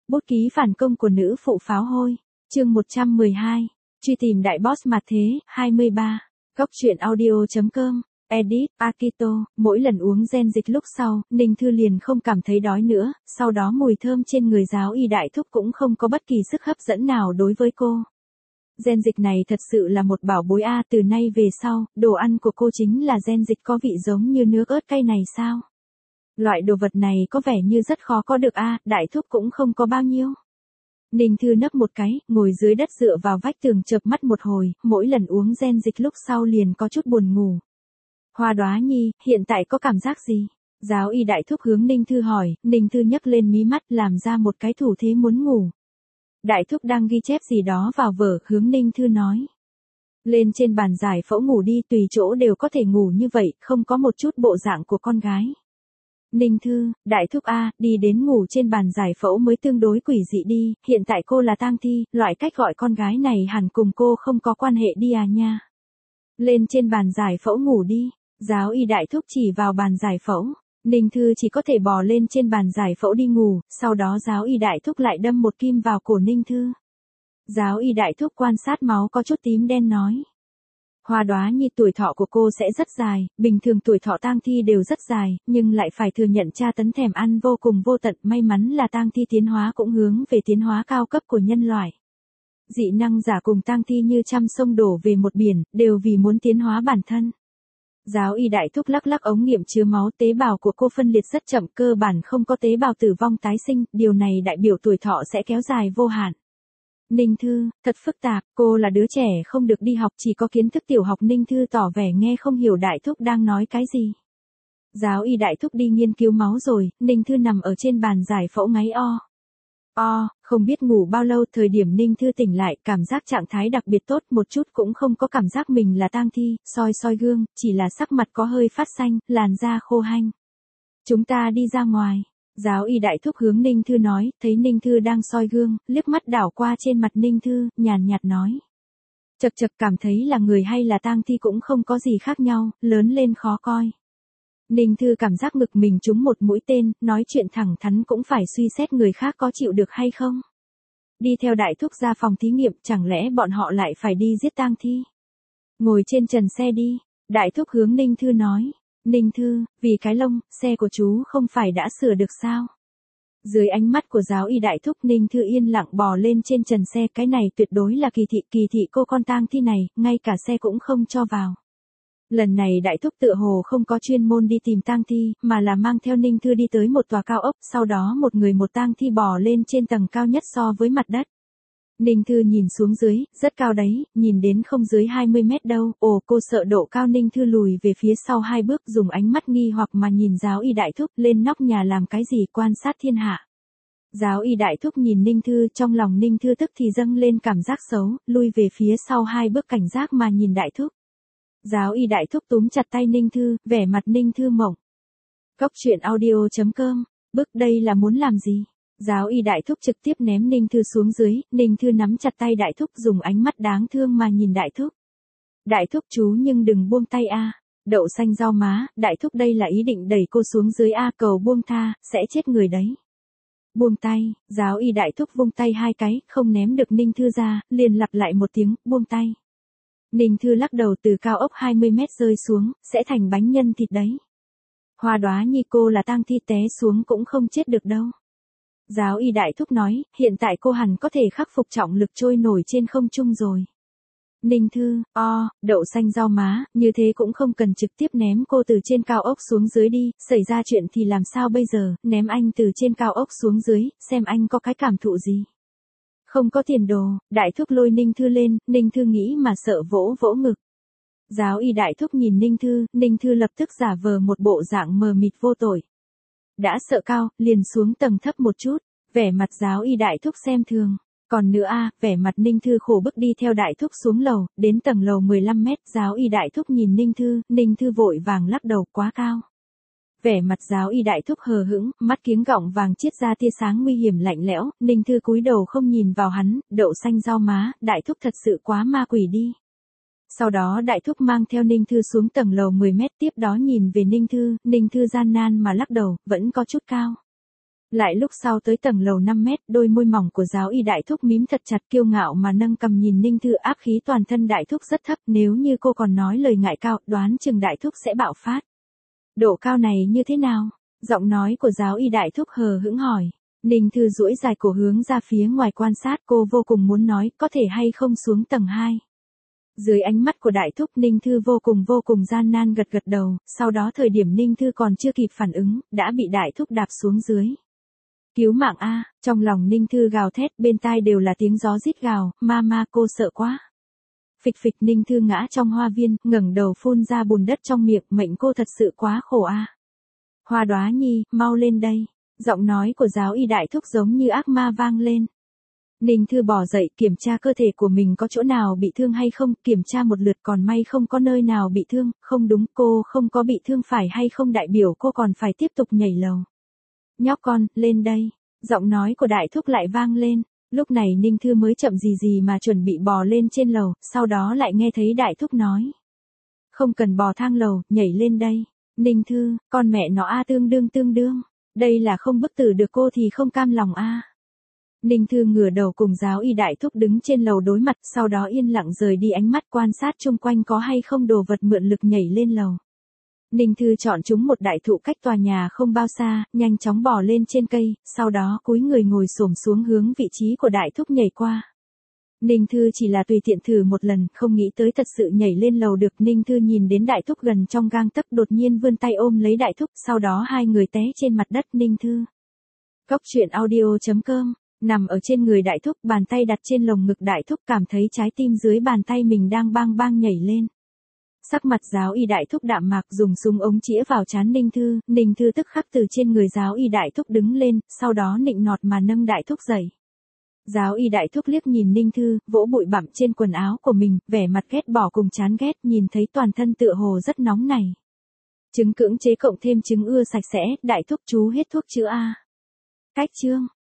Bút ký phản công của nữ phụ pháo hôi. Chương 112. Truy tìm đại boss mặt thế, 23. Góc truyện audio.com. Edit, Akito. Mỗi lần uống gen dịch lúc sau, Ninh Thư liền không cảm thấy đói nữa, sau đó mùi thơm trên người giáo y đại thúc cũng không có bất kỳ sức hấp dẫn nào đối với cô. Gen dịch này thật sự là một bảo bối a, từ nay về sau, đồ ăn của cô chính là gen dịch có vị giống như nước ớt cay này sao? Loại đồ vật này có vẻ như rất khó có được a, đại thúc cũng không có bao nhiêu. Ninh Thư nấp một cái, ngồi dưới đất dựa vào vách tường chợp mắt một hồi, mỗi lần uống gen dịch lúc sau liền có chút buồn ngủ. Hoa Đóa Nhi, hiện tại có cảm giác gì? Giáo y đại thúc hướng Ninh Thư hỏi, Ninh Thư nhấc lên mí mắt làm ra một cái thủ thế muốn ngủ. Đại thúc đang ghi chép gì đó vào vở, hướng Ninh Thư nói. Lên trên bàn giải phẫu ngủ đi, tùy chỗ đều có thể ngủ như vậy, không có một chút bộ dạng của con gái. Ninh Thư, đại thúc a, đi đến ngủ trên bàn giải phẫu mới tương đối quỷ dị đi, hiện tại cô là tang thi, loại cách gọi con gái này hẳn cùng cô không có quan hệ đi à nha. Lên trên bàn giải phẫu ngủ đi, giáo y đại thúc chỉ vào bàn giải phẫu, Ninh Thư chỉ có thể bò lên trên bàn giải phẫu đi ngủ, sau đó giáo y đại thúc lại đâm một kim vào cổ Ninh Thư. Giáo y đại thúc quan sát máu có chút tím đen nói. Hoa Đóa Nhi, tuổi thọ của cô sẽ rất dài, bình thường tuổi thọ tang thi đều rất dài, nhưng lại phải thừa nhận tra tấn thèm ăn vô cùng vô tận, may mắn là tang thi tiến hóa cũng hướng về tiến hóa cao cấp của nhân loại. Dị năng giả cùng tang thi như trăm sông đổ về một biển, đều vì muốn tiến hóa bản thân. Giáo y đại thúc lắc lắc ống nghiệm chứa máu, tế bào của cô phân liệt rất chậm, cơ bản không có tế bào tử vong tái sinh, điều này đại biểu tuổi thọ sẽ kéo dài vô hạn. Ninh Thư, thật phức tạp, cô là đứa trẻ không được đi học, chỉ có kiến thức tiểu học. Ninh Thư tỏ vẻ nghe không hiểu đại thúc đang nói cái gì. Giáo y đại thúc đi nghiên cứu máu rồi, Ninh Thư nằm ở trên bàn giải phẫu ngáy không biết ngủ bao lâu, thời điểm Ninh Thư tỉnh lại, cảm giác trạng thái đặc biệt tốt, một chút cũng không có cảm giác mình là tang thi, soi gương, chỉ là sắc mặt có hơi phát xanh, làn da khô hanh. Chúng ta đi ra ngoài. Giáo y đại thúc hướng Ninh Thư nói, thấy Ninh Thư đang soi gương, liếc mắt đảo qua trên mặt Ninh Thư, nhàn nhạt nói. Chật cảm thấy là người hay là tang thi cũng không có gì khác nhau, lớn lên khó coi. Ninh Thư cảm giác ngực mình trúng một mũi tên, nói chuyện thẳng thắn cũng phải suy xét người khác có chịu được hay không. Đi theo đại thúc ra phòng thí nghiệm, chẳng lẽ bọn họ lại phải đi giết tang thi? Ngồi trên trần xe đi, đại thúc hướng Ninh Thư nói. Ninh Thư, vì cái lông, xe của chú không phải đã sửa được sao? Dưới ánh mắt của giáo y đại thúc, Ninh Thư yên lặng bò lên trên trần xe, cái này tuyệt đối là kỳ thị cô con tang thi này, ngay cả xe cũng không cho vào. Lần này đại thúc tựa hồ không có chuyên môn đi tìm tang thi, mà là mang theo Ninh Thư đi tới một tòa cao ốc, sau đó một người một tang thi bò lên trên tầng cao nhất so với mặt đất. Ninh Thư nhìn xuống dưới, rất cao đấy, nhìn đến không dưới 20 mét đâu, cô sợ độ cao. Ninh Thư lùi về phía sau 2 bước, dùng ánh mắt nghi hoặc mà nhìn giáo y đại thúc, lên nóc nhà làm cái gì, quan sát thiên hạ. Giáo y đại thúc nhìn Ninh Thư, trong lòng Ninh Thư tức thì dâng lên cảm giác xấu, lui về phía sau 2 bước cảnh giác mà nhìn đại thúc. Giáo y đại thúc túm chặt tay Ninh Thư, vẻ mặt Ninh Thư mộng. Góc truyện audio.com, bức đây là muốn làm gì? Giáo y đại thúc trực tiếp ném Ninh Thư xuống dưới, Ninh Thư nắm chặt tay đại thúc, dùng ánh mắt đáng thương mà nhìn đại thúc. Đại thúc chú nhưng đừng buông tay a. Đậu xanh rau má, đại thúc đây là ý định đẩy cô xuống dưới a, cầu buông tha, sẽ chết người đấy. Buông tay, giáo y đại thúc vung tay 2 cái, không ném được Ninh Thư ra, liền lặp lại một tiếng, buông tay. Ninh Thư lắc đầu, từ cao ốc 20 mét rơi xuống, sẽ thành bánh nhân thịt đấy. Hoa Đóa Nhi, cô là tang thi, té xuống cũng không chết được đâu. Giáo y đại thúc nói, hiện tại cô hẳn có thể khắc phục trọng lực trôi nổi trên không trung rồi. Ninh Thư, đậu xanh rau má, như thế cũng không cần trực tiếp ném cô từ trên cao ốc xuống dưới đi, xảy ra chuyện thì làm sao bây giờ, ném anh từ trên cao ốc xuống dưới, xem anh có cái cảm thụ gì. Không có tiền đồ, đại thúc lôi Ninh Thư lên, Ninh Thư nghĩ mà sợ vỗ ngực. Giáo y đại thúc nhìn Ninh Thư lập tức giả vờ một bộ dạng mờ mịt vô tội. Đã sợ cao, liền xuống tầng thấp một chút, vẻ mặt giáo y đại thúc xem thường. Còn nữa vẻ mặt Ninh Thư khổ bức đi theo đại thúc xuống lầu, đến tầng lầu 15 mét, giáo y đại thúc nhìn Ninh Thư vội vàng lắc đầu, quá cao. Vẻ mặt giáo y đại thúc hờ hững, mắt kiếng gọng vàng chiết ra tia sáng nguy hiểm lạnh lẽo, Ninh Thư cúi đầu không nhìn vào hắn, đậu xanh rau má, đại thúc thật sự quá ma quỷ đi. Sau đó đại thúc mang theo Ninh Thư xuống tầng lầu 10 mét, tiếp đó nhìn về Ninh Thư gian nan mà lắc đầu, vẫn có chút cao. Lại lúc sau tới tầng lầu 5 mét, đôi môi mỏng của giáo y đại thúc mím thật chặt kiêu ngạo mà nâng cầm nhìn Ninh Thư, áp khí toàn thân đại thúc rất thấp, nếu như cô còn nói lời ngại cao, đoán chừng đại thúc sẽ bạo phát. Độ cao này như thế nào? Giọng nói của giáo y đại thúc hờ hững hỏi. Ninh Thư duỗi dài cổ hướng ra phía ngoài quan sát, cô vô cùng muốn nói, có thể hay không xuống tầng 2. Dưới ánh mắt của đại thúc, Ninh Thư vô cùng gian nan gật gật đầu, sau đó thời điểm Ninh Thư còn chưa kịp phản ứng, đã bị đại thúc đạp xuống dưới. Cứu mạng a, trong lòng Ninh Thư gào thét, bên tai đều là tiếng gió rít gào, mama cô sợ quá. Phịch phịch, Ninh Thư ngã trong hoa viên, ngẩng đầu phun ra bùn đất trong miệng, mệnh cô thật sự quá khổ a. Hoa Đóa Nhi, mau lên đây. Giọng nói của giáo y đại thúc giống như ác ma vang lên. Ninh Thư bò dậy, kiểm tra cơ thể của mình có chỗ nào bị thương hay không, kiểm tra một lượt còn may không có nơi nào bị thương, không đúng, cô không có bị thương phải hay không đại biểu cô còn phải tiếp tục nhảy lầu. Nhóc con, lên đây. Giọng nói của đại thúc lại vang lên. Lúc này Ninh Thư mới chậm gì mà chuẩn bị bò lên trên lầu, sau đó lại nghe thấy đại thúc nói. Không cần bò thang lầu, nhảy lên đây. Ninh Thư, con mẹ nó a, tương đương. Đây là không bức tử được cô thì không cam lòng a. Ninh Thư ngửa đầu cùng giáo y đại thúc đứng trên lầu đối mặt, sau đó yên lặng rời đi ánh mắt quan sát chung quanh có hay không đồ vật mượn lực nhảy lên lầu. Ninh Thư chọn chúng một đại thụ cách tòa nhà không bao xa, nhanh chóng bò lên trên cây, sau đó cúi người ngồi xổm xuống hướng vị trí của đại thúc nhảy qua. Ninh Thư chỉ là tùy tiện thử một lần, không nghĩ tới thật sự nhảy lên lầu được. Ninh Thư nhìn đến đại thúc gần trong gang tấc, đột nhiên vươn tay ôm lấy đại thúc, sau đó hai người té trên mặt đất. Ninh Thư. Cốc truyện audio.com. Nằm ở trên người đại thúc, bàn tay đặt trên lồng ngực đại thúc, cảm thấy trái tim dưới bàn tay mình đang bang bang nhảy lên. Sắc mặt giáo y đại thúc đạm mạc, dùng súng ống chĩa vào trán Ninh Thư tức khắc từ trên người giáo y đại thúc đứng lên, sau đó nịnh nọt mà nâng đại thúc dậy. Giáo y đại thúc liếc nhìn Ninh Thư, vỗ bụi bặm trên quần áo của mình, vẻ mặt ghét bỏ cùng chán ghét, nhìn thấy toàn thân tựa hồ rất nóng này. Chứng cưỡng chế cộng thêm chứng ưa sạch sẽ, đại thúc chú hết thuốc chữa a. Cách chương.